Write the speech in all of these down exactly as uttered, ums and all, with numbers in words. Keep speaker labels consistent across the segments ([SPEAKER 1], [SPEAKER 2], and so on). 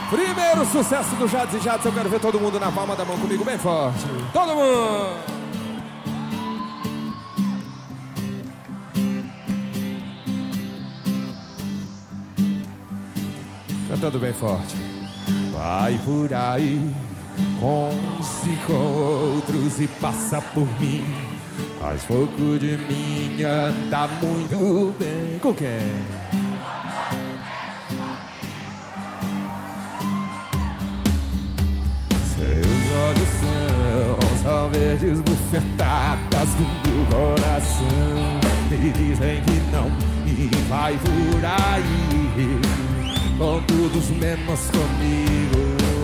[SPEAKER 1] Primeiro sucesso do Jades e Jades. Eu quero ver todo mundo na palma da mão comigo bem forte. Todo mundo! Cantando bem forte. Vai por aí com uns e com outros e passa por mim. Faz pouco de mim, anda muito bem. Com quem? Olhos são só verdes bufetadas do coração. Me dizem que não e vai por aí com todos menos comigo.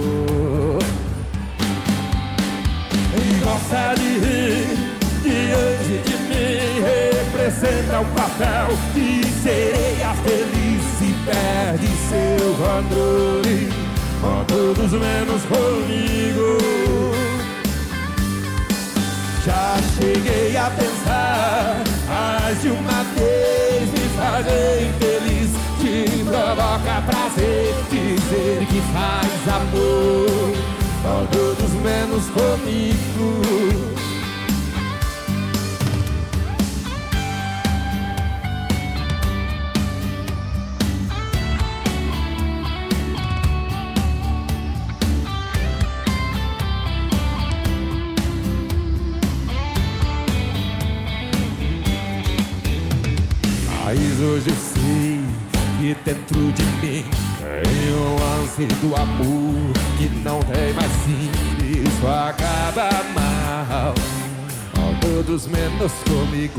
[SPEAKER 1] E gosta de rir diante de mim, representa o papel de sereia feliz e perde seu controle com todos menos comigo. Já cheguei a pensar mais de uma vez me fazer infeliz. Te provoca prazer dizer que faz amor com todos menos comigo. Mas hoje eu sei que dentro de mim tem um lance do amor que não tem mais fim. Isso acaba mal, com todos menos comigo.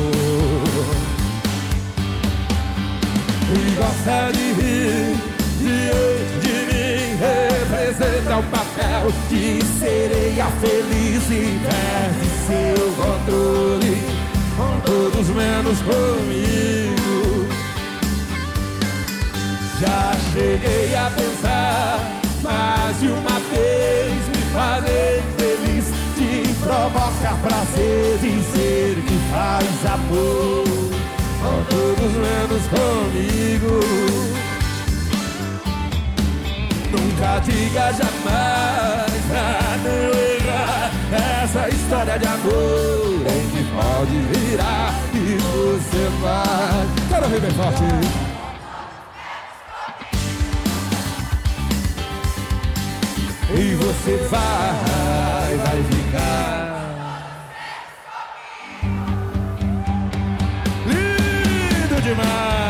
[SPEAKER 1] E gosta de rir diante de mim, representa o papel de sereia feliz e perde seu controle com todos menos comigo. Já cheguei a pensar mais de uma vez me fazer feliz. Te provoca prazer dizer que faz amor com todos menos comigo. Nunca diga jamais pra não errar. Essa história de amor é que pode virar e você vai. Quero ver bem forte. E você vai, vai ficar lindo demais.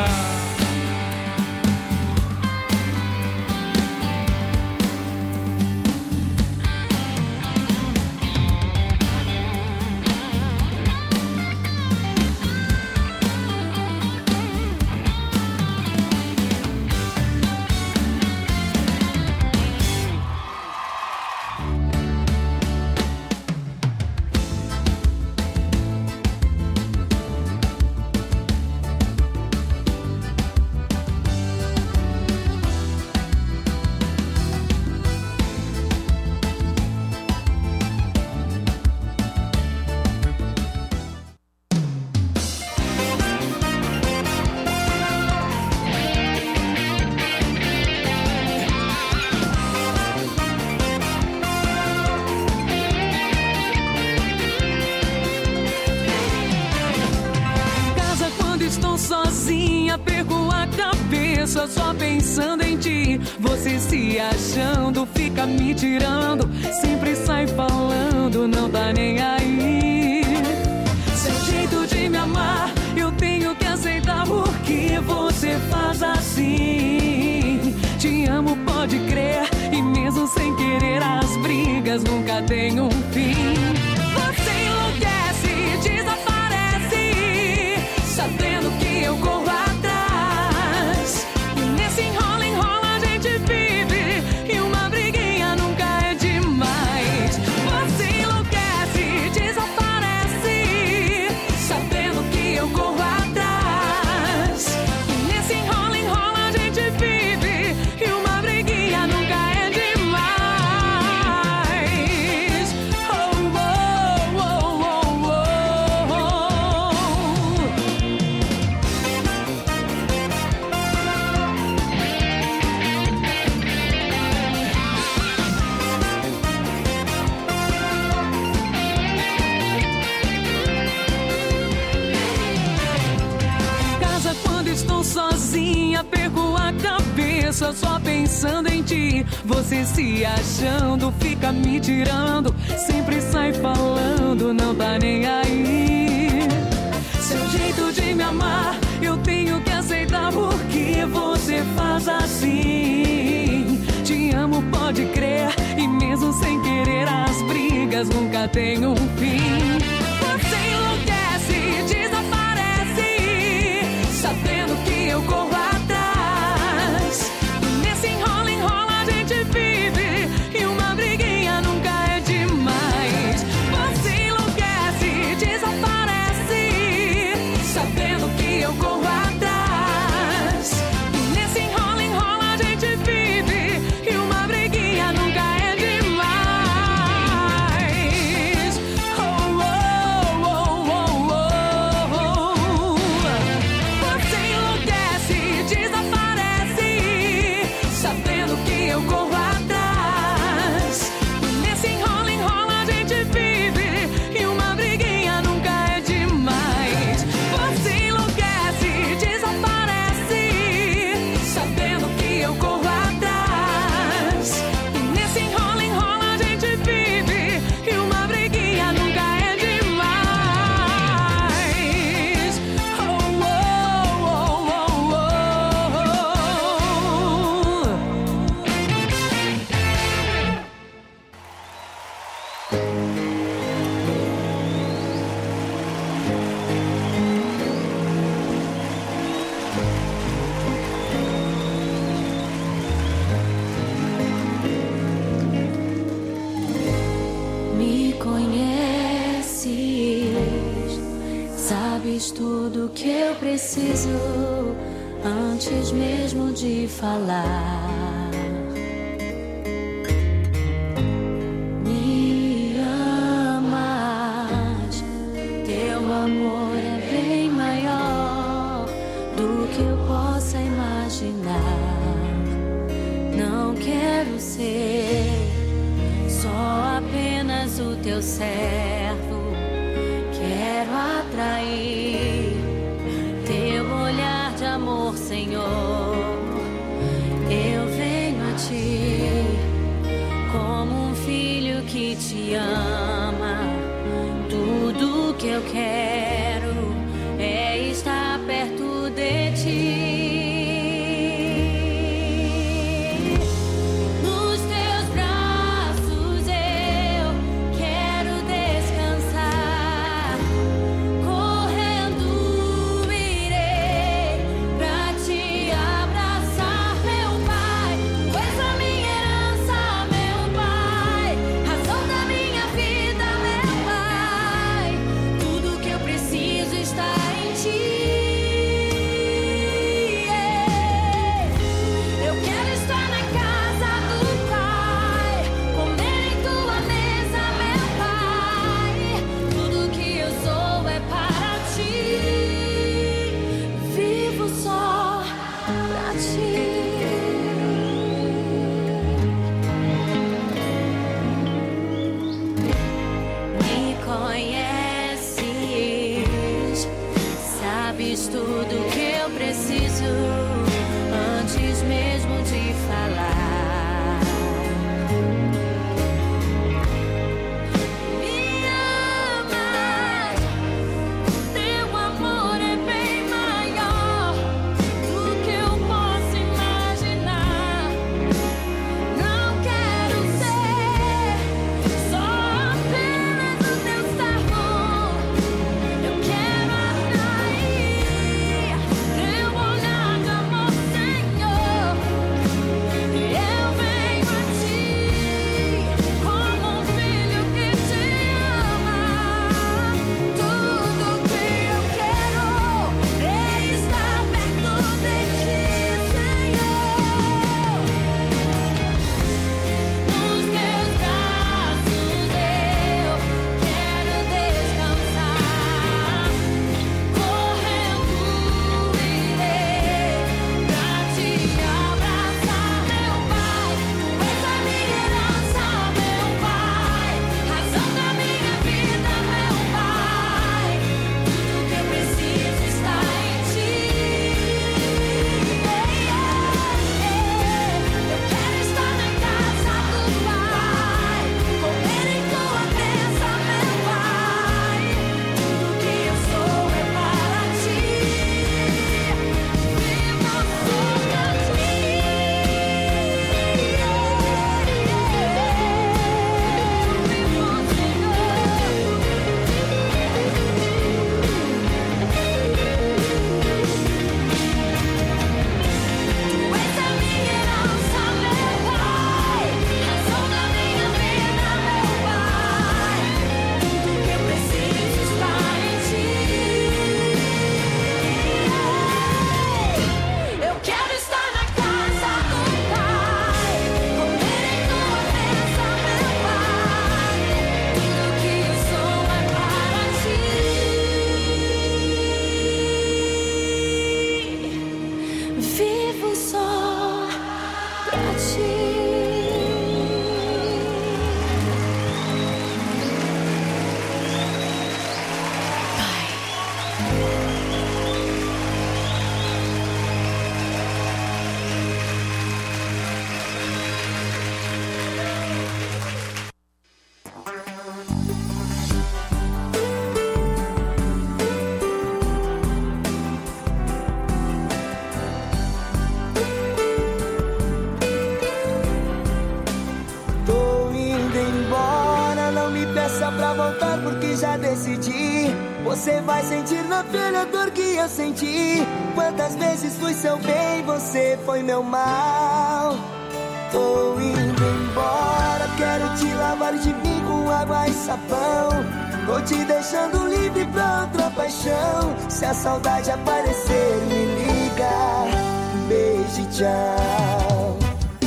[SPEAKER 1] Só pensando em ti, você se achando, fica me tirando, sempre sai falando, não tá nem aí. Seu jeito de me amar, eu tenho que aceitar porque você faz assim. Te amo, pode crer, e mesmo sem querer as brigas nunca tem um fim. Você enlouquece, desaparece, sabendo que eu corro atrás. Enrola, enrola, a gente vive e uma briguinha nunca é demais. Você enlouquece, desaparece, sabendo que eu corro atrás. E nesse enrola, enrola, a gente vive e uma briguinha nunca é demais. Oh, cabeça só pensando em ti. Você se achando, fica me tirando, sempre sai falando, não tá nem aí. Seu jeito de me amar, eu tenho que aceitar, porque você faz assim. Te amo, pode crer, e mesmo sem querer as brigas nunca tem um fim. Você enlouquece, desaparece, sabendo que eu corro atrás. Nesse enrola, enrola a gente vive, e uma briguinha nunca é demais. Você enlouquece, desaparece, sabendo que eu corro atrás. Nesse enrola, enrola a gente vive, e uma briguinha nunca é demais. Oh, oh, oh, oh, oh, oh. Você enlouquece, desaparece, sabendo que eu corro atrás. Nesse enrola, enrola a gente vive, e uma briguinha nunca é demais. Você enlouquece, desaparece, sabendo que eu corro atrás. Nesse enrola, enrola a gente vive, e uma briguinha nunca é demais. Oh, oh, oh, oh, oh.
[SPEAKER 2] Me conheces, sabes tudo que eu preciso antes mesmo de falar. Me amas, teu amor é bem maior do que eu possa imaginar. Não quero ser só apenas o teu servo, quero atrair teu olhar de amor, Senhor. Eu venho a ti como um filho que te ama. Tudo que eu quero é estar perto de ti. Nos teus braços eu quero descansar. Correndo irei pra te abraçar, meu Pai. Tu és a minha herança, meu Pai. Razão da minha vida, meu Pai. Tudo que eu preciso está em ti. Eu quero estar na casa do Pai, comer em tua mesa, meu Pai. Tudo que eu sou é para ti, vivo só pra ti. Me conheces, sabes tudo que eu preciso antes mesmo de falar. Me amas, teu amor é bem maior do que eu posso imaginar. Não quero ser só apenas o teu servo. Eu quero atrair teu olhar de amor.
[SPEAKER 3] voltar porque já decidi. Você vai sentir na pele a dor que eu senti. Quantas vezes fui seu bem, você foi meu mal. Tô indo embora, quero te lavar de mim com água e sabão. Tô te deixando livre pra outra paixão. Se a saudade aparecer, me liga. Beijo e tchau.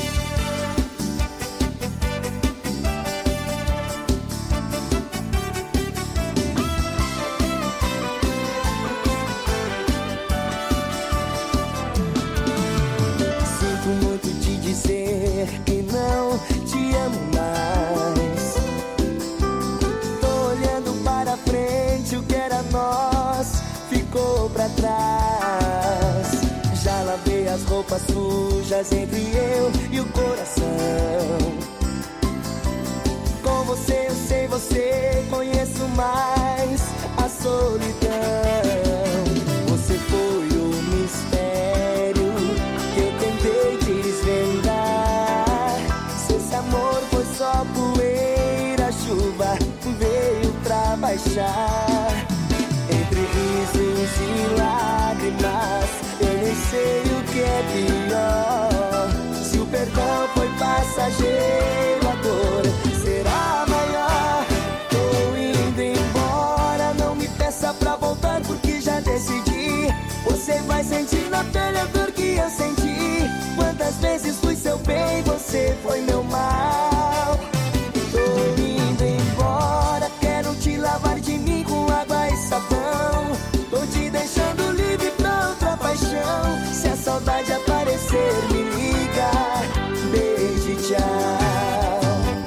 [SPEAKER 3] Sinto muito te dizer que não te amo mais. Tô olhando para frente, o que era nós ficou pra trás. Já lavei as roupas sujas entre eu e o coração. Com você eu sei, você conheço mais a solidão. Você foi o mistério que eu tentei desvendar. Se esse amor foi só poeira, a chuva veio pra baixar. Entre risos e lágrimas, eu nem sei o que é pior. Se o perdão foi passageiro, a dor será maior. Tô indo embora, não me peça pra voltar porque já decidi. Você vai sentir na pele a dor que eu senti. Quantas vezes fui seu bem, você foi meu mal. Tô indo embora, quero te lavar de mim com água e sabão. Tô te deixando livre pra outra paixão. Se a saudade aparecer, me liga. Beijo e tchau.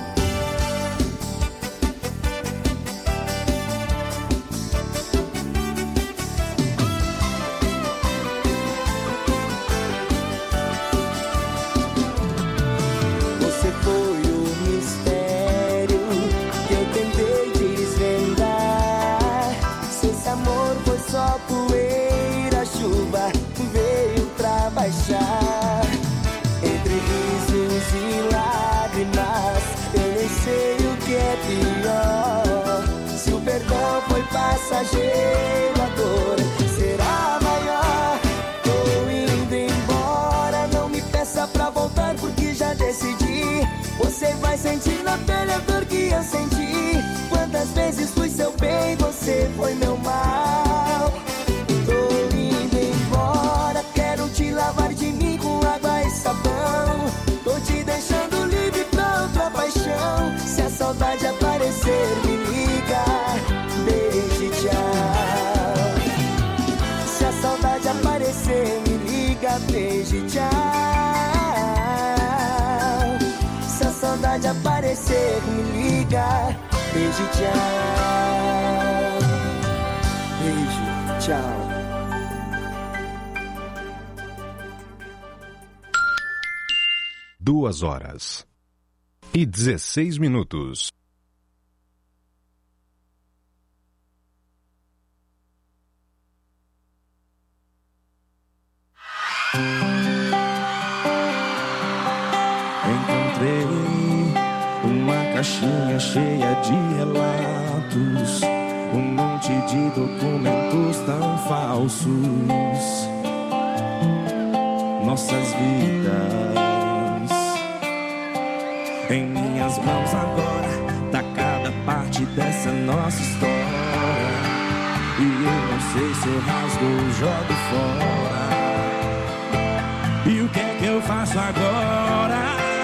[SPEAKER 3] Você foi o mistério que eu tentei desvendar. Se esse amor foi só poeira, a chuva veio pra baixar. Entre risos e lágrimas, eu nem sei o que é pior. Se o perdão foi passageiro, a dor será maior. Tô indo embora, não me peça pra voltar porque já decidi. Você vai sentir na pele a dor que eu senti. Quantas vezes fui seu bem, você foi meu mal. Tô indo embora, quero te lavar de mim com água e sabão. Tô te deixando livre pra outra paixão. Se a saudade aparecer, me liga. Beijo e tchau. Se a saudade aparecer, me liga. Beijo e tchau. Se a saudade aparecer, me liga. Beijo e tchau. Beijo, tchau.
[SPEAKER 4] Duas horas e dezesseis minutos.
[SPEAKER 5] Encontrei uma caixinha cheia de relatos, um monte de documentos tão falsos. Nossas vidas em minhas mãos agora, tá cada parte dessa nossa história. E eu não sei se eu rasgo ou jogo fora. E o que é que eu faço agora?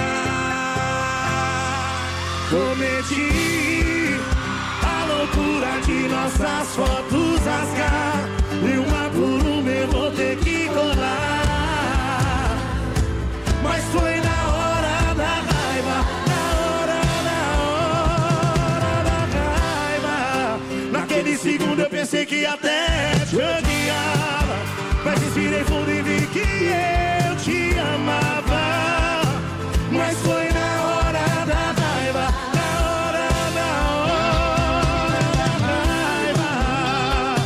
[SPEAKER 5] Cometi a loucura de nossas fotos rasgar, e uma por uma eu vou ter que colar. Mas foi na hora da raiva, na hora, na hora da raiva. Naquele segundo eu pensei que até te odiava, mas respirei fundo e vi que eu te amava. Mas foi na hora da raiva, na hora, na hora da raiva.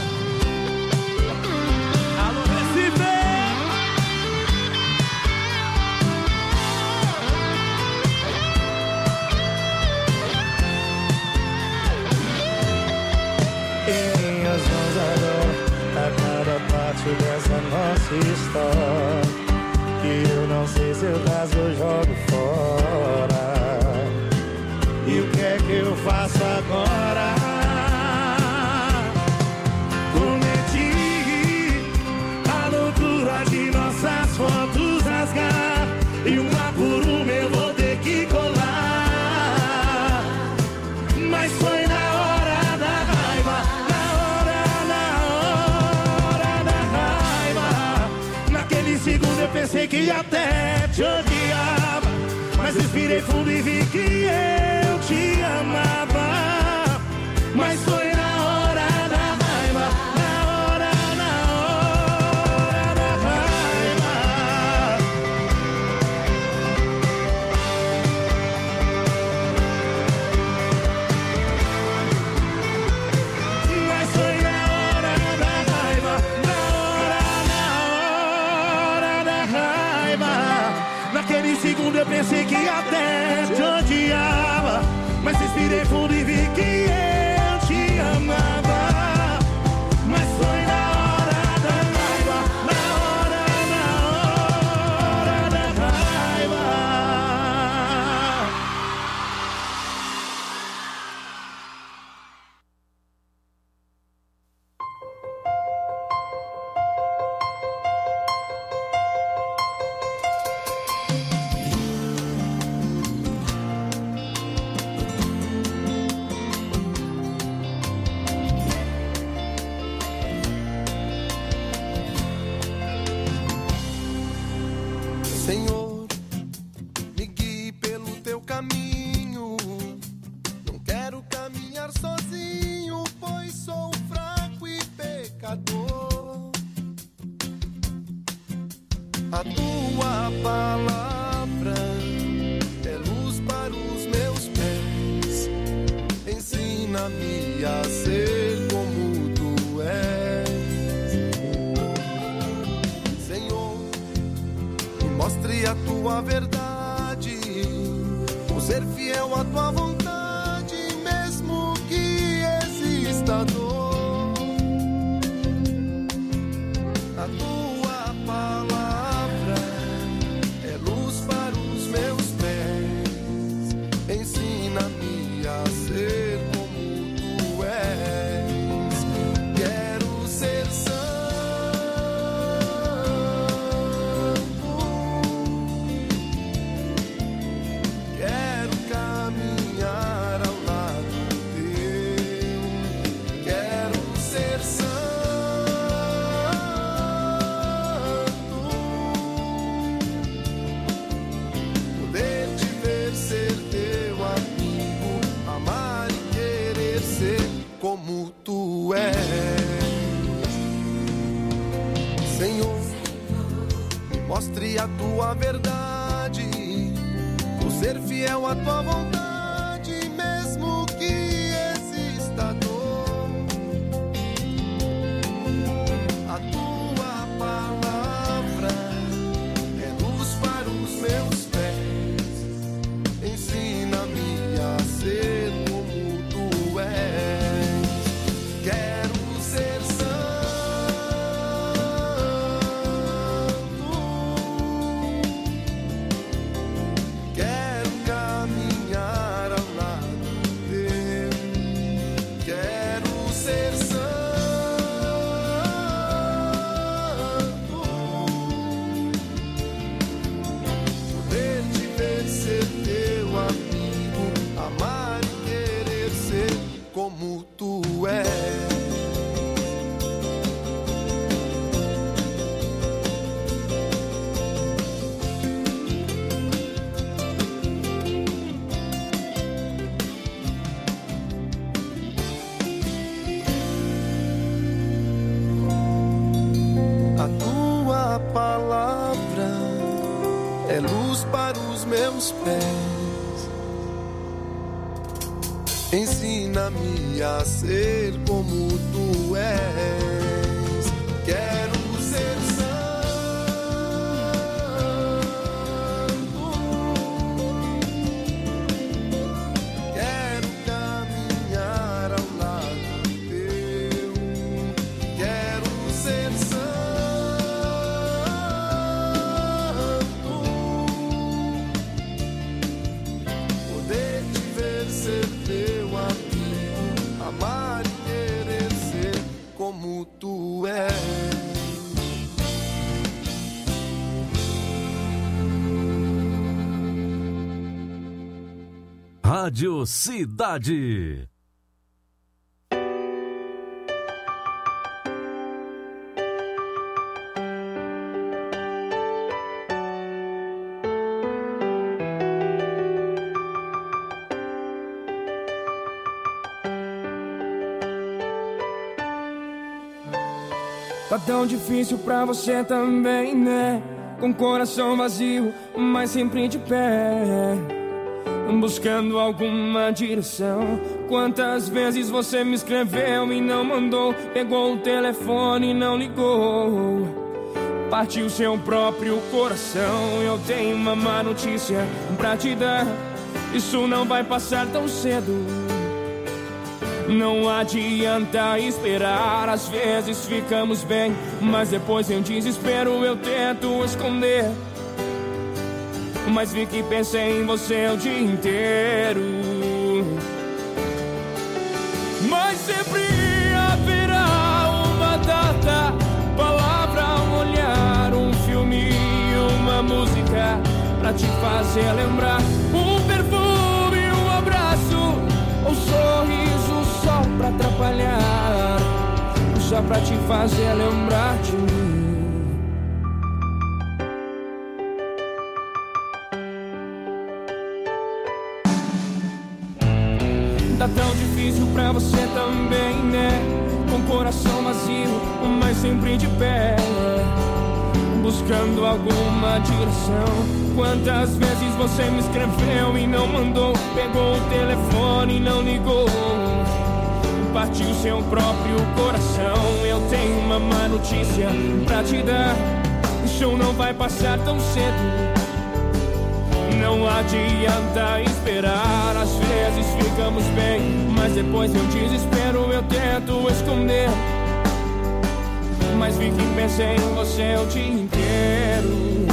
[SPEAKER 5] Alô, Recife! minhas mãos agora a cada parte dessa nossa história, que eu não sei se eu rasgo ou jogo fora. E o que é que eu faço agora? Cometi a loucura de nossas fotos rasgar, e uma por uma eu vou ter que colar. Mas foi na hora da raiva, na hora, na hora da raiva. Naquele segundo eu pensei que até te odiava, mas respirei fundo e vi que eu te amava. Mas foi na hora da raiva, na hora, na hora da raiva. Mas foi na hora da raiva, na hora, na hora da raiva. Naquele segundo eu pensei que até te odiava, mas respirei fundo e vi que eu te amava. Mas foi na hora da raiva, na hora, na hora da raiva.
[SPEAKER 6] Senhor, me guie pelo teu caminho. Não quero caminhar sozinho, pois sou fraco e pecador. A tua palavra é luz para os meus pés. Ensina-me a ser como tu és. Senhor, mostre a tua verdade, por ser fiel à tua vontade, mesmo que exista dor. A tua palavra é luz para os meus pés. Ensina-me a ser como tu és. Quero ser santo. Quero caminhar ao lado teu. Quero ser santo. Poder te ver, ser teu amigo, amar e querer ser como tu és. Senhor, me mostre a tua verdade, por ser fiel à tua vontade, mesmo que exista dor. A tua palavra é luz para os meus pés. Ensina-me a ser como tu és. Quero ser santo. Quero caminhar ao lado teu. Quero ser santo. Poder te ver, ser teu amigo, amar e querer ser como tu és. A tua palavra é luz para os meus pés. Ensina-me a ser como tu és. Quero ser santo. Quero caminhar ao lado teu. como tu és.
[SPEAKER 7] Rádio Cidade.
[SPEAKER 3] Tá tão difícil pra você também, né? Com coração vazio, mas sempre de pé, buscando alguma direção. Quantas vezes você me escreveu e não mandou? Pegou o telefone e não ligou. Partiu seu próprio coração. Eu tenho uma má notícia pra te dar: isso não vai passar tão cedo. Não adianta esperar, às vezes ficamos bem, mas depois em um desespero eu tento esconder. Mas vi que pensei em você o dia inteiro. Mas sempre haverá uma data, palavra, um olhar, um filme, uma música pra te fazer lembrar. Um perfume, um abraço, um sorriso só pra atrapalhar, só pra te fazer lembrar de mim. Tá tão difícil pra você também, né? Com coração vazio, mas sempre de pé, buscando alguma direção. Quantas vezes você me escreveu e não mandou? Pegou o telefone e não ligou. Partiu seu próprio coração. Eu tenho uma má notícia pra te dar: o show não vai passar tão cedo. Não adianta esperar, às vezes ficamos bem, mas depois eu desespero, eu tento esconder. Mas vi que pensei em você o dia inteiro.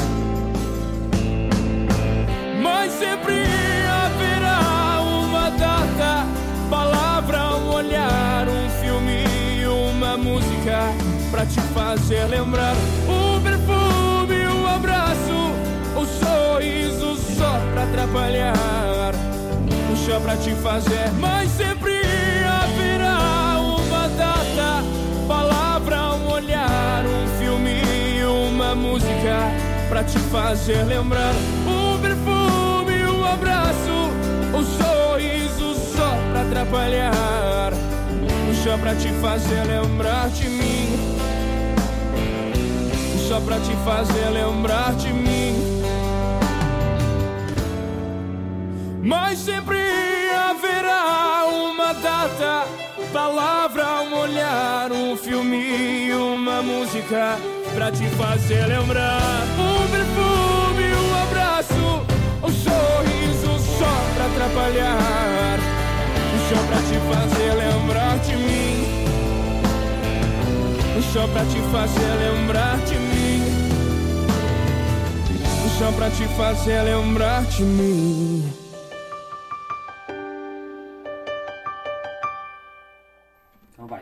[SPEAKER 3] Mas sempre haverá uma data, palavra, um olhar, um filme, uma música pra te fazer lembrar. Um perfume, um abraço, um sorriso só pra atrapalhar, um show pra te fazer. Mas sempre haverá uma data, palavra, um olhar, um filme, uma música pra te fazer lembrar. Um perfume, um abraço, um sorriso só pra atrapalhar, um show pra te fazer lembrar de mim, só pra te fazer lembrar de mim. Mas sempre haverá uma data, palavra, um olhar, um filme, uma música pra te fazer lembrar. Um perfume, um abraço, um sorriso só pra atrapalhar, um show pra te fazer lembrar de mim, um show pra te fazer lembrar de mim, um show pra te fazer lembrar de mim.
[SPEAKER 8] Então vai.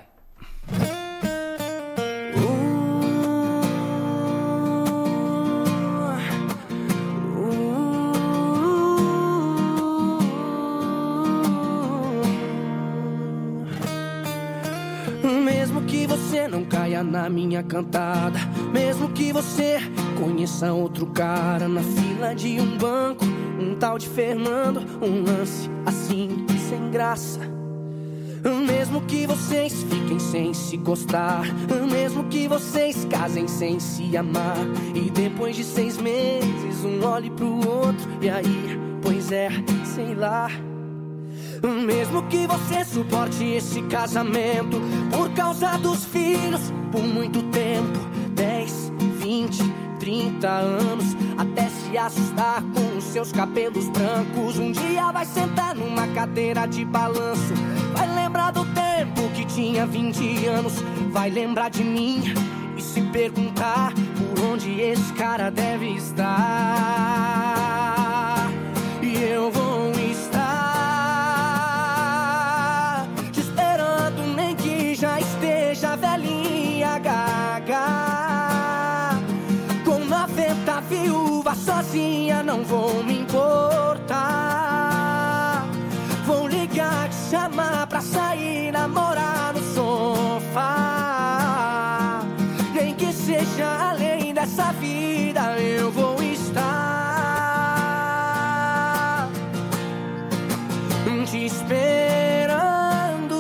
[SPEAKER 3] Mesmo que você não caia na minha cantada, mesmo que você conheça outro cara na fila de um banco, um tal de Fernando, um lance assim sem graça. Mesmo que vocês fiquem sem se gostar, mesmo que vocês casem sem se amar, e depois de seis meses um olhe pro outro, e aí, pois é, sei lá. Mesmo que você suporte esse casamento por causa dos filhos por muito tempo, dez, vinte, trinta anos, até se assustar com os seus cabelos brancos, um dia vai sentar numa cadeira de balanço, vai lembrar do tempo que tinha vinte anos, vai lembrar de mim e se perguntar por onde esse cara deve estar. E eu vou estar te esperando, nem que já esteja velhinho. sozinha, não vou me importar. Vou ligar, te chamar pra sair, namorar no sofá. Nem que seja além dessa vida, eu vou estar te esperando.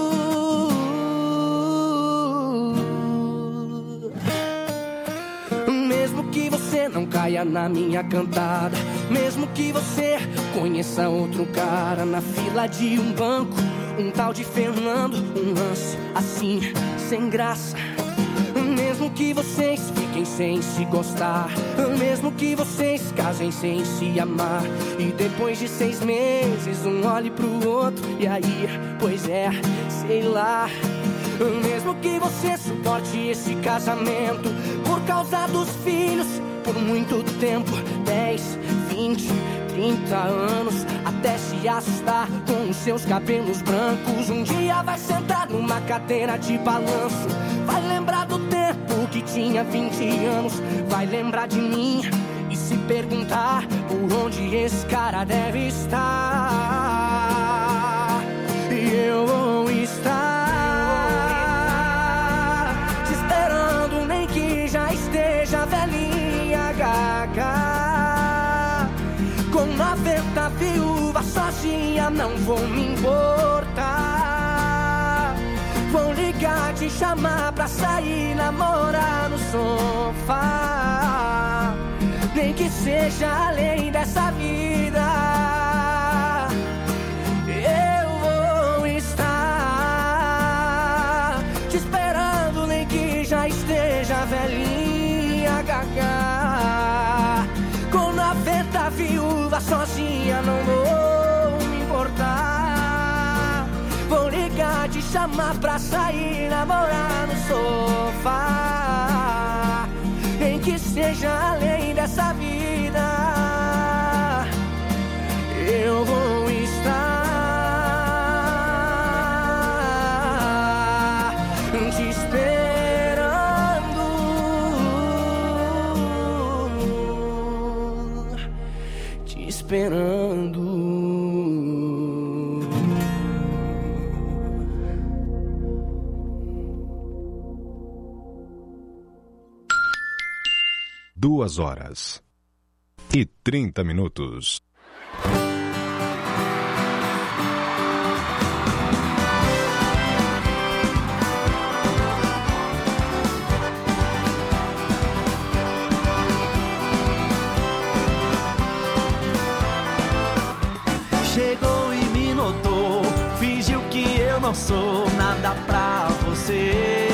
[SPEAKER 3] Mesmo que você não caia na minha cantada, mesmo que você conheça outro cara na fila de um banco, um tal de Fernando, um lance assim, sem graça. Mesmo que vocês fiquem sem se gostar, mesmo que vocês casem sem se amar, e depois de seis meses um olhe pro outro, e aí, pois é, sei lá. Mesmo que você suporte esse casamento por causa dos filhos, por muito tempo, dez, vinte, trinta anos, até se assustar com os seus cabelos brancos. Um dia vai sentar numa cadeira de balanço, vai lembrar do tempo que tinha vinte anos, vai lembrar de mim e se perguntar por onde esse cara deve estar. E eu vou estar te esperando, nem que já esteja velhinha, gaga, com noventa viúvas sozinha, não vou me importar. Vou ligar, te chamar pra sair, namorar no sofá. Nem que seja além dessa vida, eu vou estar te esperando, nem que já esteja velhinha, gaga, com noventa viúvas sozinha, não vou me importar. Vou ligar, te chamar pra sair, namorar no sofá. Nem que seja além dessa vida, eu vou estar te esperando, te esperando.
[SPEAKER 4] Duas horas e trinta minutos.
[SPEAKER 9] Chegou e me notou, fingiu que eu não sou nada pra você.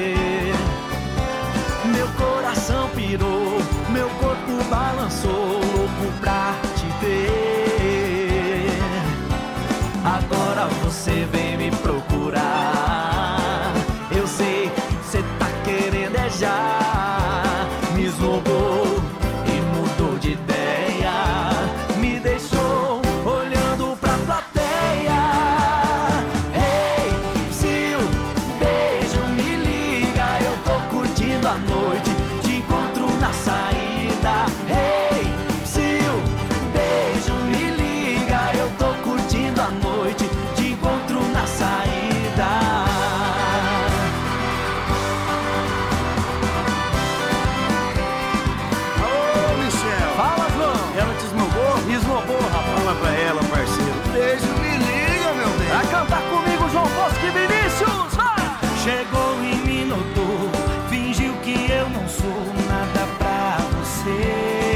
[SPEAKER 9] Meu coração pirou, meu corpo balançou, louco pra te ver. Agora você vem me procurar, eu sei, cê tá querendo é já. Me esnobou e mudou de ideia, me deixou olhando pra plateia. Ei, se o beijo me liga, eu tô curtindo a noite, te encontro na saída. Ei, se o beijo me liga, eu tô curtindo a noite, te encontro na saída.
[SPEAKER 5] Ô, Michel.
[SPEAKER 9] Fala, João.
[SPEAKER 5] Ela te esnobou?
[SPEAKER 9] Esnobou, rapaz.
[SPEAKER 5] Fala pra ela, parceiro. Beijo, me liga, meu bem.
[SPEAKER 9] Pra cantar comigo, João Bosco e Vinícius, vai!
[SPEAKER 5] Chegou e me notou, fingiu que eu não sou nada pra você.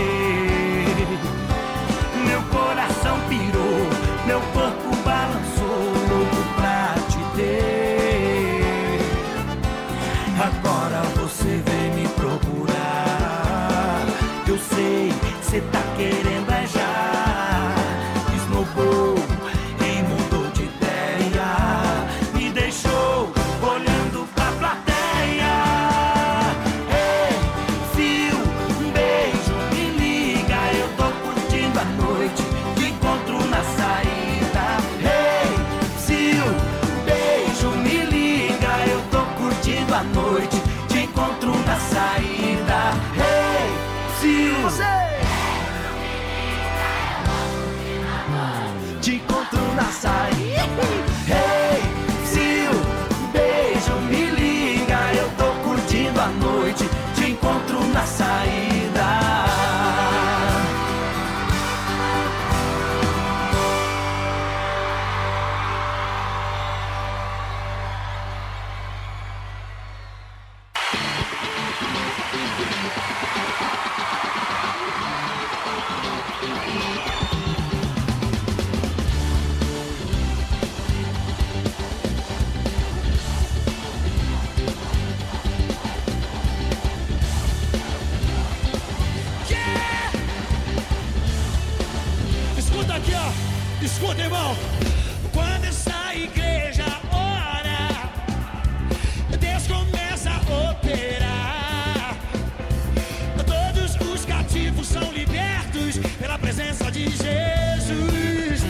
[SPEAKER 5] Meu coração pirou, meu corpo balançou, louco pra te ter. Agora você vem me procurar, eu sei, cê tá querendo é já. Esnobou e mudou de ideia, me deixou olhando pra plateia. Ei, fio, um beijo, me liga, eu tô curtindo a noite, te encontro na saída. Ei, fio, um beijo, me liga, eu tô curtindo a noite, te encontro na saída. Ei, fio,
[SPEAKER 9] na saída. Hey, Sil, beijo, me liga, eu tô curtindo a noite, te encontro na saída.
[SPEAKER 5] Escuta, irmão, quando essa igreja ora, Deus começa a operar. Todos os cativos são libertos pela presença de Jesus.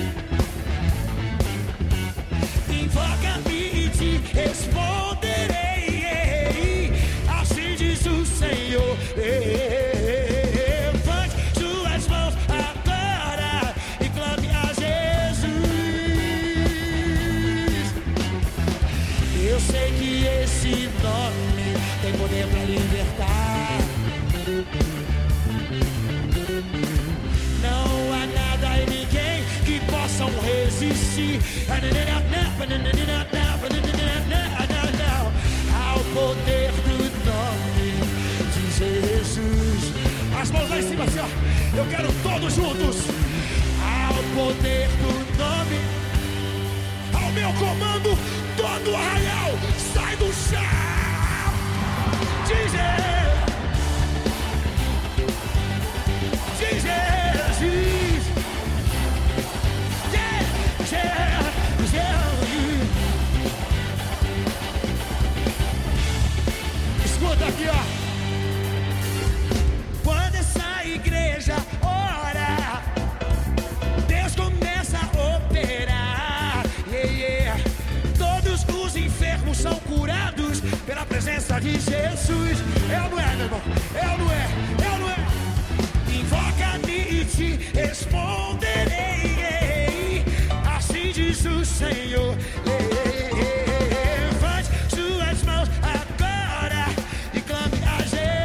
[SPEAKER 5] Invoca-me e te responderei, assim diz o Senhor. Esse nome tem poder pra libertar. Não há nada e ninguém que possam resistir ao poder do nome de Jesus. As mãos lá em cima assim, ó. Eu quero todos juntos. Ao poder do nome, ao meu comando, todo o arraial sai do chão. Diz Diz Jesus. Yeah, yeah, yeah. Escuta aqui, ó. Quando essa igreja ora, Deus começa a operar. Yeah, yeah. Todos os enfermos são curados pela presença de Jesus. É ou não é, meu irmão? É ou não é? É ou não é? Invoca-me e te responderei, assim diz o Senhor. Levante suas mãos agora e clame a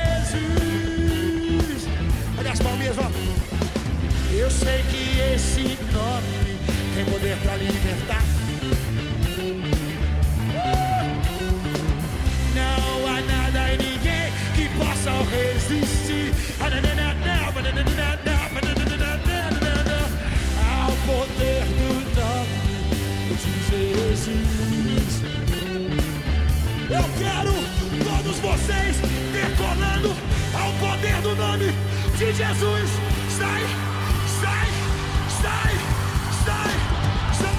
[SPEAKER 5] Jesus. Olha as palminhas, ó. Eu sei que esse nome tem poder pra libertar. Não há nada e ninguém que possa resistir ao poder do nome de Jesus. Eu quero todos vocês decolando ao poder do nome de Jesus. Sai, sai, sai, sai, sai.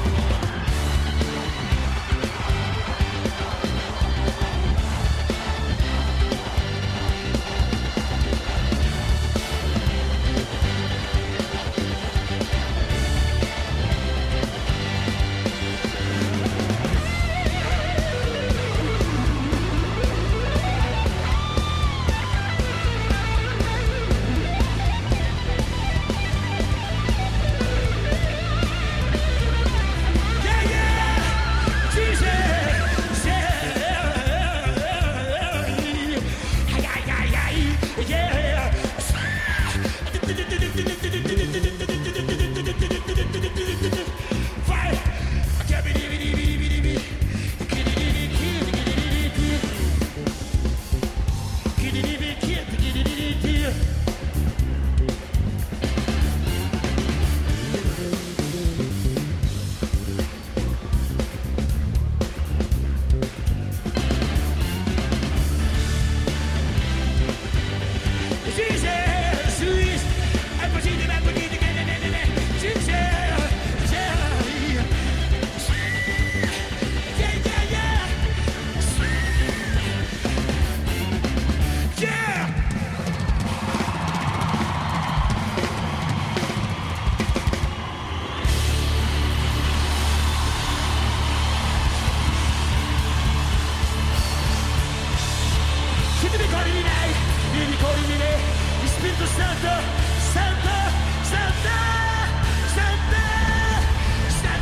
[SPEAKER 5] Espírito Santo, Santo, Santo, Santo, Santo.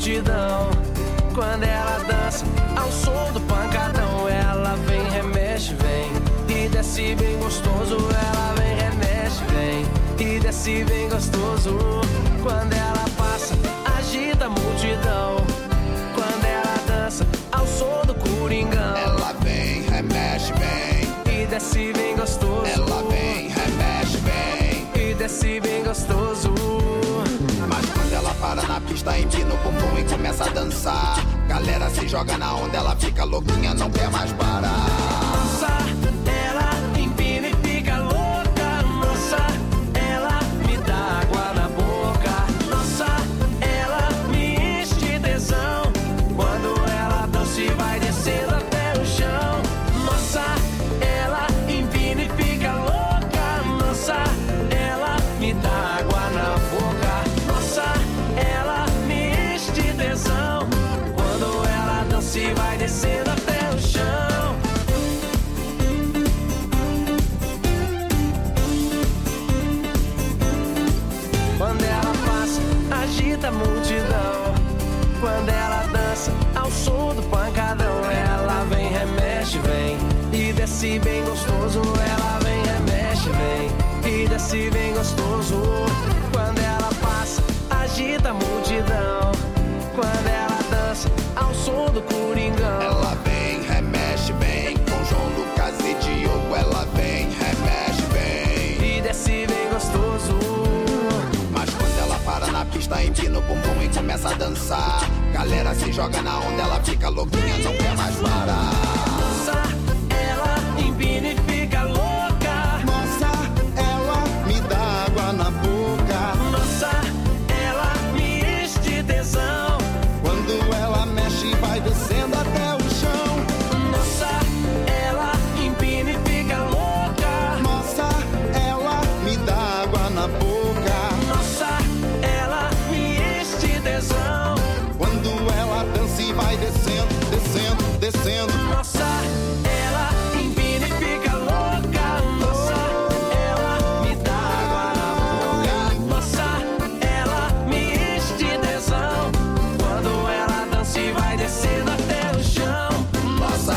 [SPEAKER 9] multidão. Quando ela dança ao som do pancadão, ela vem, remexe, vem e desce bem gostoso. Ela vem, remexe, vem e desce bem gostoso. Quando ela passa, agita a multidão. Quando ela dança ao som do coringão,
[SPEAKER 10] ela vem, remexe, vem
[SPEAKER 9] e desce bem gostoso.
[SPEAKER 10] Ela vem, remexe, vem
[SPEAKER 9] e desce bem gostoso.
[SPEAKER 10] Mas quando ela para na pista, empina o bumbum e começa a dançar, galera se joga na onda, ela fica louquinha, não quer mais parar.
[SPEAKER 9] Nossa, ela empina e fica louca. Nossa, ela me dá água na boca. Nossa, ela me enche de tesão. Quando ela dança e vai descendo até o chão. Nossa, ela empina e fica louca. Nossa, ela me dá água na boca. Nossa, ela me enche de tesão. Quando ela dança e vai descendo até o chão. Quando ela passa, agita a multidão. Quando ela dança ao som do pancadão, ela vem, remexe, vem e desce bem gostoso. Ela vem, remexe, vem e desce bem gostoso. Quando ela passa, agita a multidão. Quando ela dança ao som do coringão,
[SPEAKER 10] ela vem, remexe, vem com João Lucas e Diogo. Ela vem, remexe, vem
[SPEAKER 9] e desce bem gostoso.
[SPEAKER 10] Mas quando ela para na pista, empina o bumbum e começa a dançar, galera se joga na onda, ela fica louquinha, não quer mais parar.
[SPEAKER 9] Nossa, ela empina e fica louca.
[SPEAKER 10] Nossa, ela me dá água na boca.
[SPEAKER 9] Nossa, ela me enche de tesão.
[SPEAKER 10] Quando ela mexe, vai descendo até o chão.
[SPEAKER 9] Nossa, ela empina e fica louca.
[SPEAKER 10] Nossa, ela me dá água na boca.
[SPEAKER 9] Nossa, ela me enche de tesão.
[SPEAKER 10] Quando ela dança e vai descendo, descendo, descendo.
[SPEAKER 9] Nossa, ela empina e fica louca. Nossa, ela me dá água na boca. Nossa, ela me enche de tesão. Quando ela dança e vai descendo até o chão. Nossa.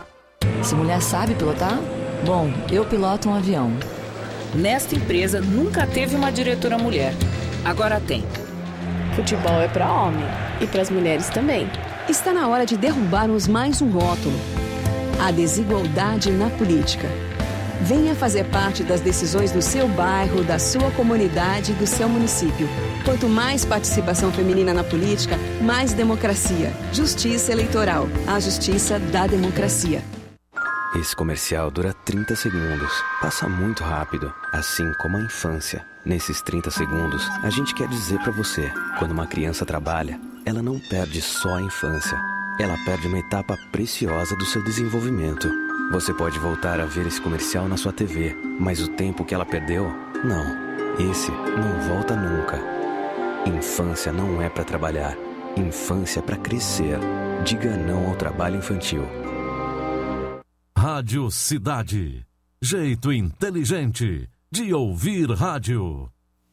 [SPEAKER 11] Se mulher sabe pilotar? Bom, eu piloto um avião.
[SPEAKER 12] Nesta empresa nunca teve uma diretora mulher. Agora tem.
[SPEAKER 13] Futebol é para homem e para as mulheres também.
[SPEAKER 14] Está na hora de derrubarmos mais um rótulo: a desigualdade na política. Venha fazer parte das decisões do seu bairro, da sua comunidade e do seu município. Quanto mais participação feminina na política, mais democracia. Justiça Eleitoral. A justiça da democracia.
[SPEAKER 15] Esse comercial dura trinta segundos. Passa muito rápido, assim como a infância. Nesses trinta segundos, a gente quer dizer pra você: quando uma criança trabalha, ela não perde só a infância. Ela perde uma etapa preciosa do seu desenvolvimento. Você pode voltar a ver esse comercial na sua T V, mas o tempo que ela perdeu, não. Esse não volta nunca. Infância não é pra trabalhar. Infância é pra crescer. Diga não ao trabalho infantil.
[SPEAKER 7] Rádio Cidade. Jeito inteligente de ouvir rádio.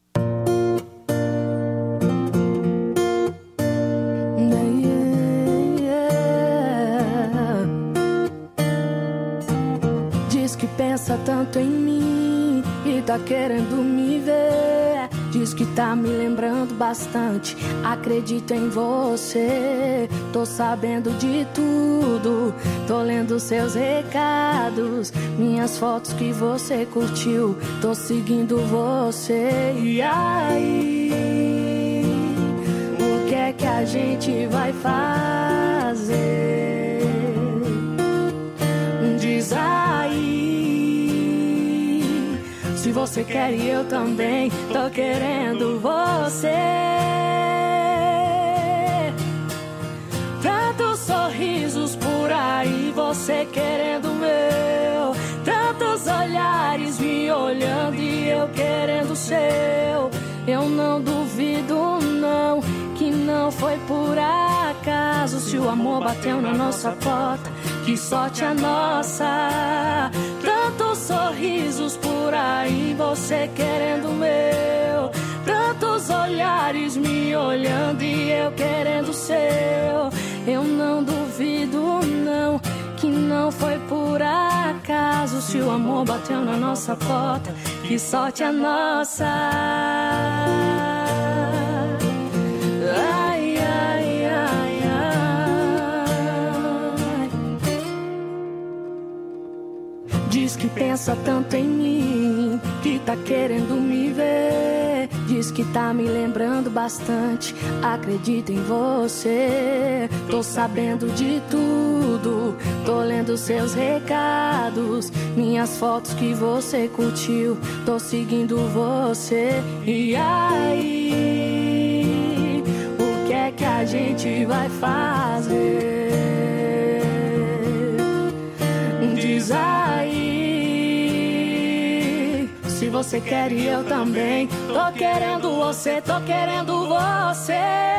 [SPEAKER 2] Diz que pensa tanto em mim e tá querendo me ver. Diz que tá me lembrando bastante. Acredito em você. Tô sabendo de tudo. Tô lendo seus recados, minhas fotos que você curtiu. Tô seguindo você. E aí, o que é que a gente vai fazer? Diz aí. Se você quer e eu também tô querendo você. Tantos sorrisos por aí, você querendo o meu. Tantos olhares me olhando e eu querendo o seu. Eu não duvido não, que não foi por acaso. Se o amor bateu na nossa porta, que sorte a nossa. Tantos sorrisos por aí, você querendo o meu. Tantos tantos olhares me olhando e eu querendo seu. Eu não duvido não, que não foi por acaso. Se o amor bateu na nossa porta, que sorte a nossa. Ai, ai, ai, ai. Diz que pensa tanto em mim, que tá querendo me ver. Diz que tá me lembrando bastante, acredito em você. Tô sabendo de tudo, tô lendo seus recados, minhas fotos que você curtiu, tô seguindo você. E aí, o que é que a gente vai fazer? Diz aí, se você quer e eu também. Tô querendo você, tô querendo você.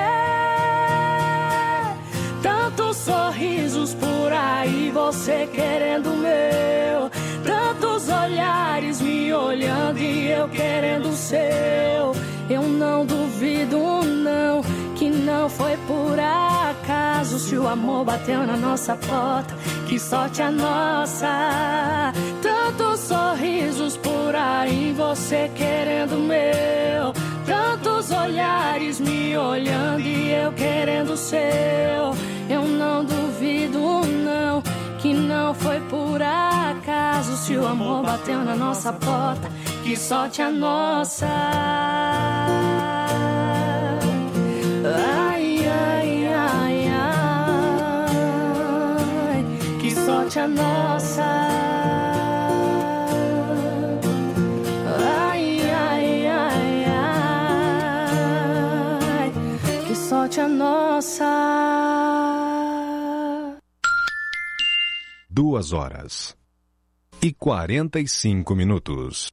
[SPEAKER 2] Tantos sorrisos por aí, você querendo o meu. Tantos olhares me olhando e eu querendo o seu. Eu não duvido não, que não foi por acaso. Se o amor bateu na nossa porta, que sorte a nossa. Tantos sorrisos por aí, você querendo o meu. Tantos olhares me olhando e eu querendo o seu. Eu não duvido não, que não foi por acaso. Se o amor bateu na nossa porta, que sorte a nossa. Ai, ai, ai, ai, que sorte a nossa. Ai, ai, ai, ai, que sorte a nossa.
[SPEAKER 4] Duas horas e quarenta e cinco minutos.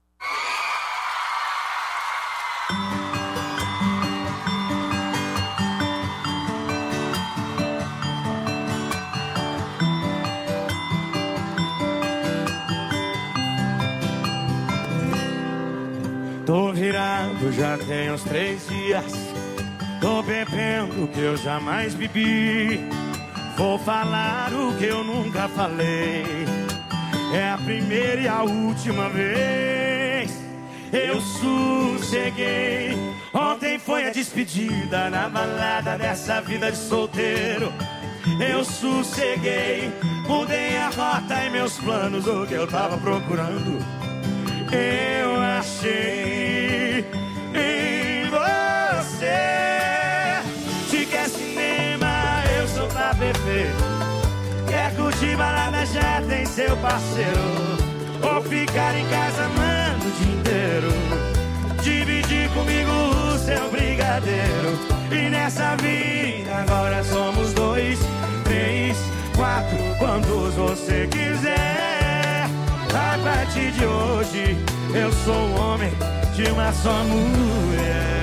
[SPEAKER 5] Tô virado já tem uns três dias, tô bebendo o que eu jamais bebi. Vou falar o que eu nunca falei, é a primeira e a última vez. Eu sosseguei, ontem foi a despedida na balada dessa vida de solteiro. Eu sosseguei, mudei a rota e meus planos, o que eu tava procurando eu achei em você. Se quer cinema, eu sou pra beber. Quer curtir balada, já tem seu parceiro. Ou ficar em casa, mano, o dia inteiro. Dividir comigo o seu brigadeiro. E nessa vida agora somos dois, três, quatro, quantos você quiser. A partir de hoje eu sou um homem de uma só mulher.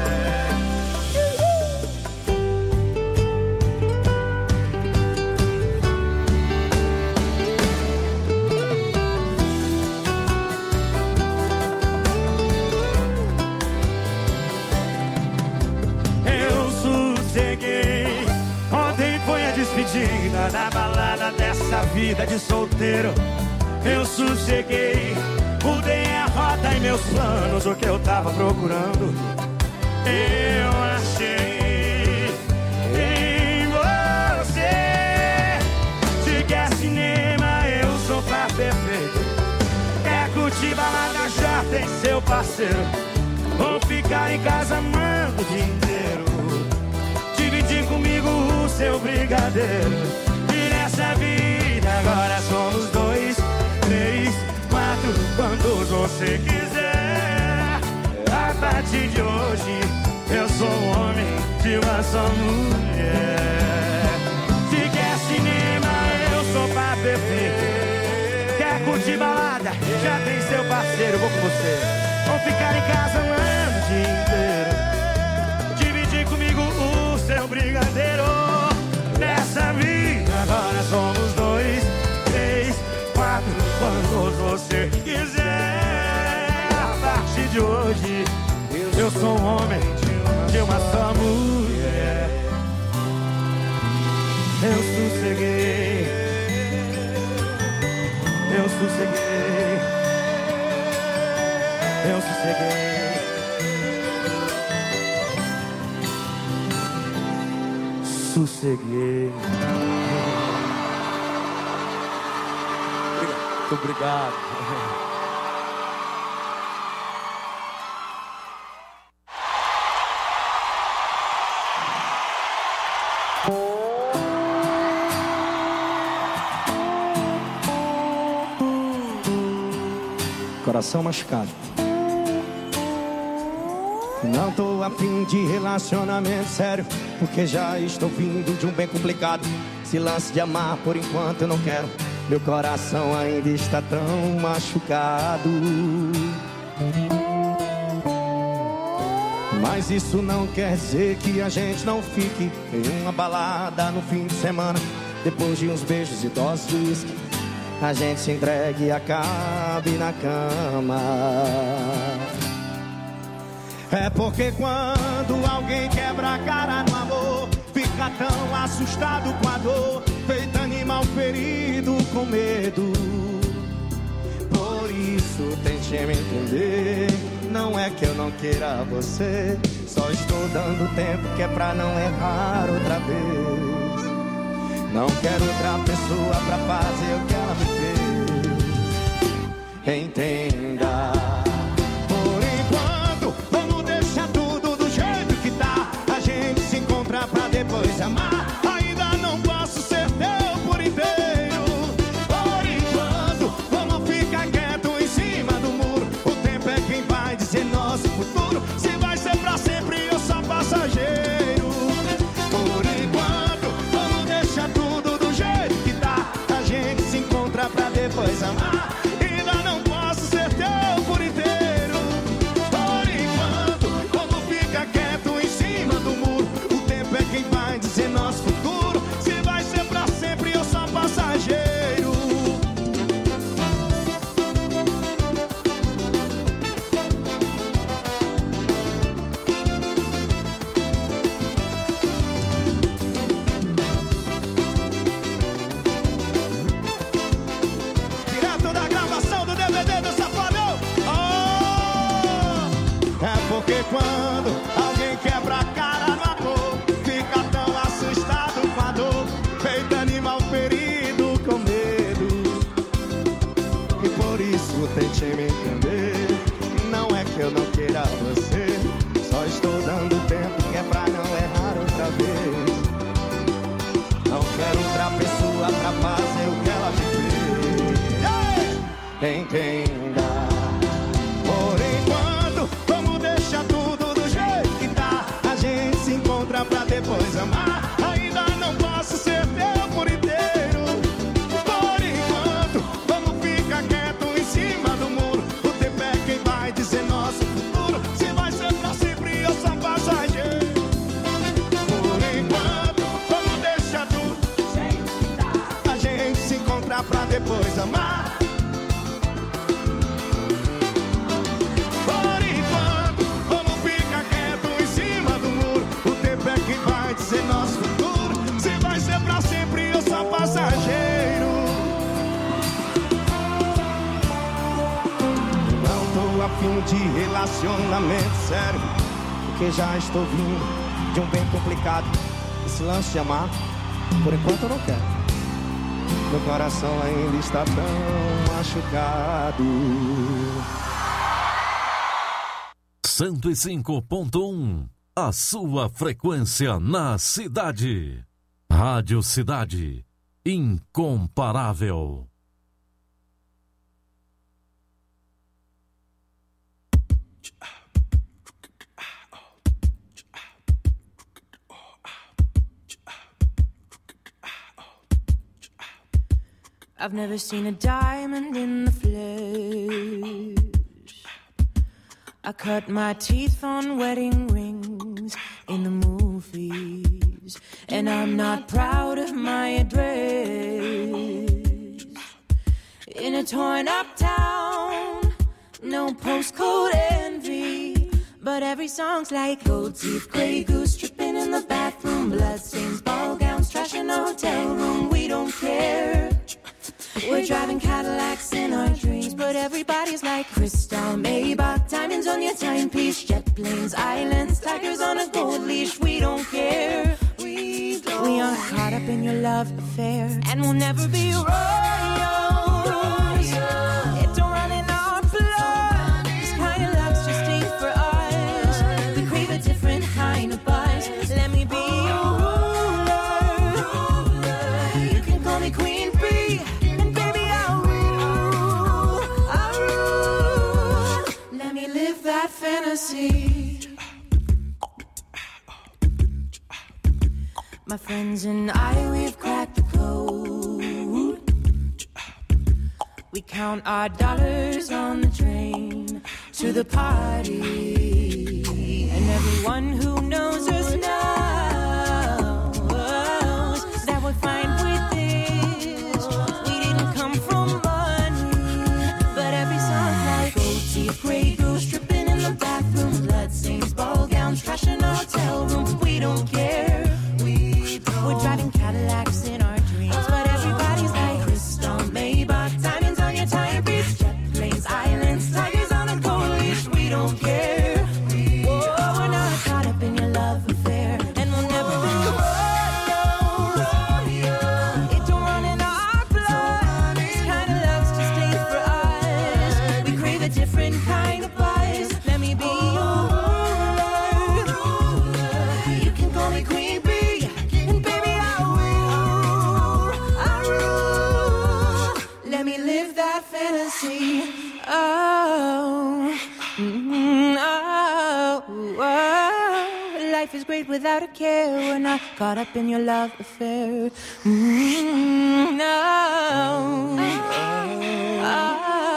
[SPEAKER 5] Eu sosseguei, ontem foi a despedida da balada dessa vida de solteiro. Eu sosseguei, mudei a rota e meus planos, o que eu tava procurando eu achei em você. Se quer cinema, eu sou pra perfeito. Quer curtir balada, já tem seu parceiro. Vou ficar em casa, mano, o dia inteiro. Dividir comigo o seu brigadeiro. E nessa vida agora somos dois, três, quatro, quantos você quiser. A partir de hoje eu sou um homem de uma só mulher. Se quer cinema, eu sou pra perfeito. Quer curtir balada, já tem seu parceiro, vou com você. Vou ficar em casa um ano o dia inteiro. Dividir comigo o seu brigadeiro. Nessa vida agora somos dois, três, quatro, quantos você quiser. A partir de hoje Eu sou um homem de uma só mulher. Eu sosseguei, eu sosseguei, eu sosseguei. Sosseguei. Muito obrigado.
[SPEAKER 16] Coração machucado. Não tô afim de relacionamento sério, porque já estou vindo de um bem complicado. Esse lance de amar por enquanto eu não quero. Meu coração ainda está tão machucado. Mas isso não quer dizer que a gente não fique em uma balada no fim de semana. Depois de uns beijos e doses de uísque, a gente se entregue e acabe na cama. É porque quando alguém quebra a cara no amor, fica tão assustado com a dor, feito animal ferido com medo. Por isso tente me entender. Não é que eu não queira você, só estou dando tempo que é pra não errar outra vez. Não quero outra pessoa pra fazer o que ela me fez. Entenda. Por enquanto, vamos deixar tudo do jeito que tá. A gente se encontra pra depois amar. Ainda não posso ser teu por inteiro. Por enquanto, vamos ficar quieto em cima do muro. O tempo é quem vai dizer nosso futuro. Se vai ser pra sempre ou só passageiro. Por enquanto, vamos deixar tudo do jeito que tá. A gente se encontra pra depois amar. Ainda não posso ser teu por inteiro. Por enquanto, vamos ficar quieto em cima do muro. O tempo é quem vai dizer nosso futuro. Se vai ser pra sempre ou só passageiro. Direto da gravação do D V D do Safadão. Oh! É porque quando alguém quebra a cara no amor, fica tão assustado com a dor, feito animal ferido com medo. E por isso tente me entender. Não é que eu não queira você, só estou dando tempo que é pra não errar outra vez. Não quero outra pessoa pra fazer o que ela me fez. Entenda. Por enquanto, vamos deixar tudo do jeito que tá. A gente se encontra pra depois amar. Ainda não posso ser teu por inteiro. Por enquanto, vamos ficar quieto em cima do muro. O tempo é quem vai dizer nosso futuro. Se vai ser pra sempre ou só passageiro. Por enquanto, vamos deixar tudo do jeito que tá. A gente se encontra pra depois amar. Por enquanto, vamos ficar quieto em cima do muro. O tempo é quem vai dizer nosso futuro. Se vai ser pra sempre ou só passageiro. Não tô afim de relacionamento sério, porque já estou vindo de um bem complicado. Esse lance de amar, por enquanto eu não quero. Meu coração ainda está tão machucado.
[SPEAKER 7] cento e cinco ponto um, a sua frequência na cidade. Rádio Cidade, incomparável.
[SPEAKER 17] I've never seen a diamond in the flesh. I cut my teeth on wedding rings in the movies, and I'm not proud of my address. In a torn up town, no postcode envy, but but every song's like gold teeth, gray goose, tripping in the bathroom, bloodstains, ball gowns, trash in a hotel room. We don't care. We're driving Cadillacs in our dreams, but everybody's like crystal, Maybach, diamonds on your timepiece, jet planes, islands, tigers on a gold leash. We don't care. We don't. We aren't caught up in your love affair, and we'll never be royals. It don't run in our blood. This kind of love's just ain't for us. We crave a different kind of buzz. Let me be your ruler. You can call me Queen Bee. That fantasy. My friends and I, we've cracked the code. We count our dollars on the train to the party, and everyone who knows us knows that we're fine with this. We didn't come from money, but every song's like gold teeth, gray goose, tripping in the bathroom, bloodstains, ball gowns, trash in a hotel room. We don't care. We don't. We're driving Cadillacs in our dreams, but everybody's like crystal, Maybach, diamonds on your timepiece, jet planes, islands, tigers on a gold leash. We don't care. Whoa, we're not caught up in your love affair, and we'll never be royals. It don't run in our blood. This kind of love's just ain't for us. We crave a different kind of buzz. Let me be your ruler. You can call me Queen Bee, and baby I will. I rule. Let me live that fantasy. Oh, mm, oh, oh. Life is great without a care. We're not caught up in your love affair. Mm, no. Oh,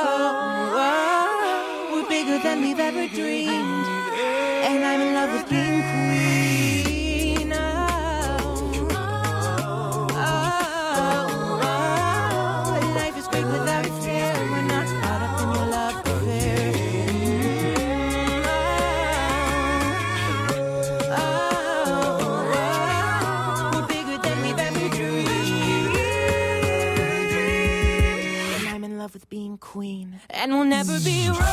[SPEAKER 17] oh. We're bigger than we've ever dreamed, and I'm in love with King Queen. Oh, oh, oh. Life is great without a care. We're not caught up in your love affair. Oh, oh, we're bigger than we've ever dreamed, and I'm in love with being queen, and we'll never be royals.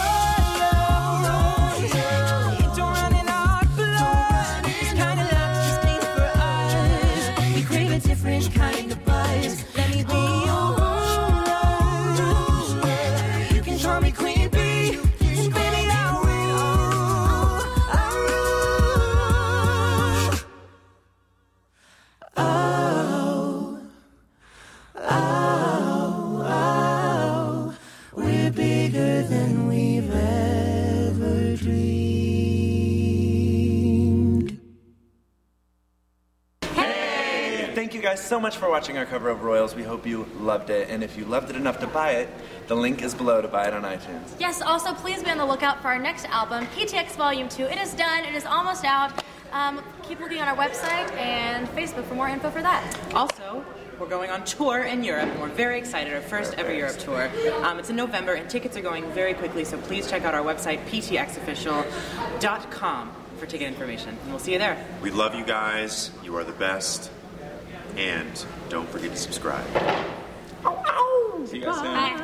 [SPEAKER 17] It don't run in our blood. This kind of love just ain't for us. We crave a different kind of buzz. Let me be your ruler. You can call me Queen Bee, and baby I will. I rule. Oh, oh, oh. We're bigger than we've ever dreamed.
[SPEAKER 18] Thank you guys so much for watching our cover of Royals. We hope you loved it. And if you loved it enough to buy it, the link is below to buy it on iTunes.
[SPEAKER 19] Yes, also please be on the lookout for our next album, P T X Volume two. It is done. It is almost out. Um, keep looking on our website and Facebook for more info for that.
[SPEAKER 20] Also, we're going on tour in Europe, and we're very excited. Our first ever Europe tour. Um, it's in November, and tickets are going very quickly, so please check out our website, p t x official dot com, for ticket information. And we'll see you there.
[SPEAKER 21] We love you guys. You are the best. And don't forget to subscribe.
[SPEAKER 20] Ow, ow.
[SPEAKER 21] See you guys soon.
[SPEAKER 19] Bye.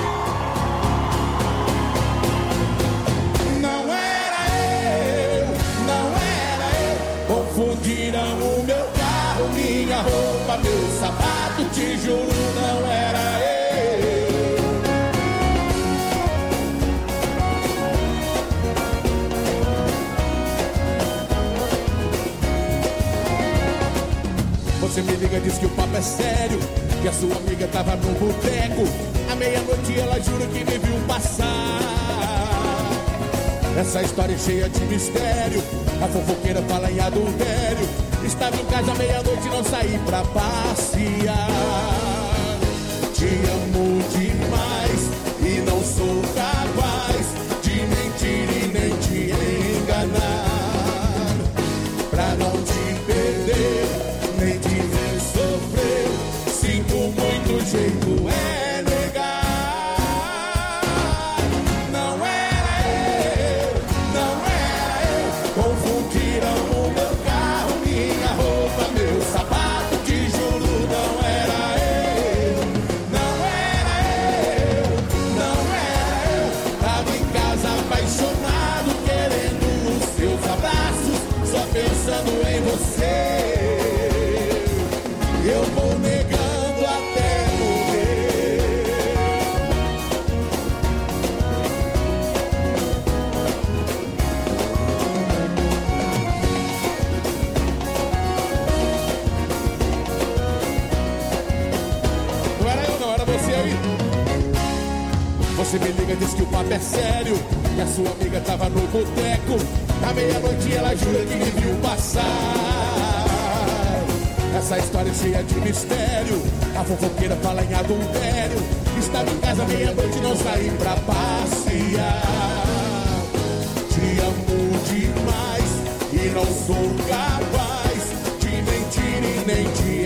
[SPEAKER 16] Não era eu, não era eu. Confundiram o meu carro, minha roupa, meu sapato. Te juro, não era eu. Você me liga, diz que o papo é sério, que a sua amiga tava no boteco. À meia-noite ela jura que me viu passar. Essa história é cheia de mistério. A fofoqueira fala em adultério. Estava em casa à meia-noite e não saí pra passear. Te amo demais e não sou capaz de mentir e nem te enganar. Pra não te perder, nem te ver sofrer. Sinto muito, jeito é negar. Não era eu, não era eu.
[SPEAKER 5] diz que o papo é sério, que a sua amiga tava no boteco. À meia-noite ela jura que me viu passar. Essa história é cheia de mistério. A fofoqueira fala em adultério. Estava em casa meia-noite e não saí pra passear. Te amo demais e não sou capaz de mentir e nem te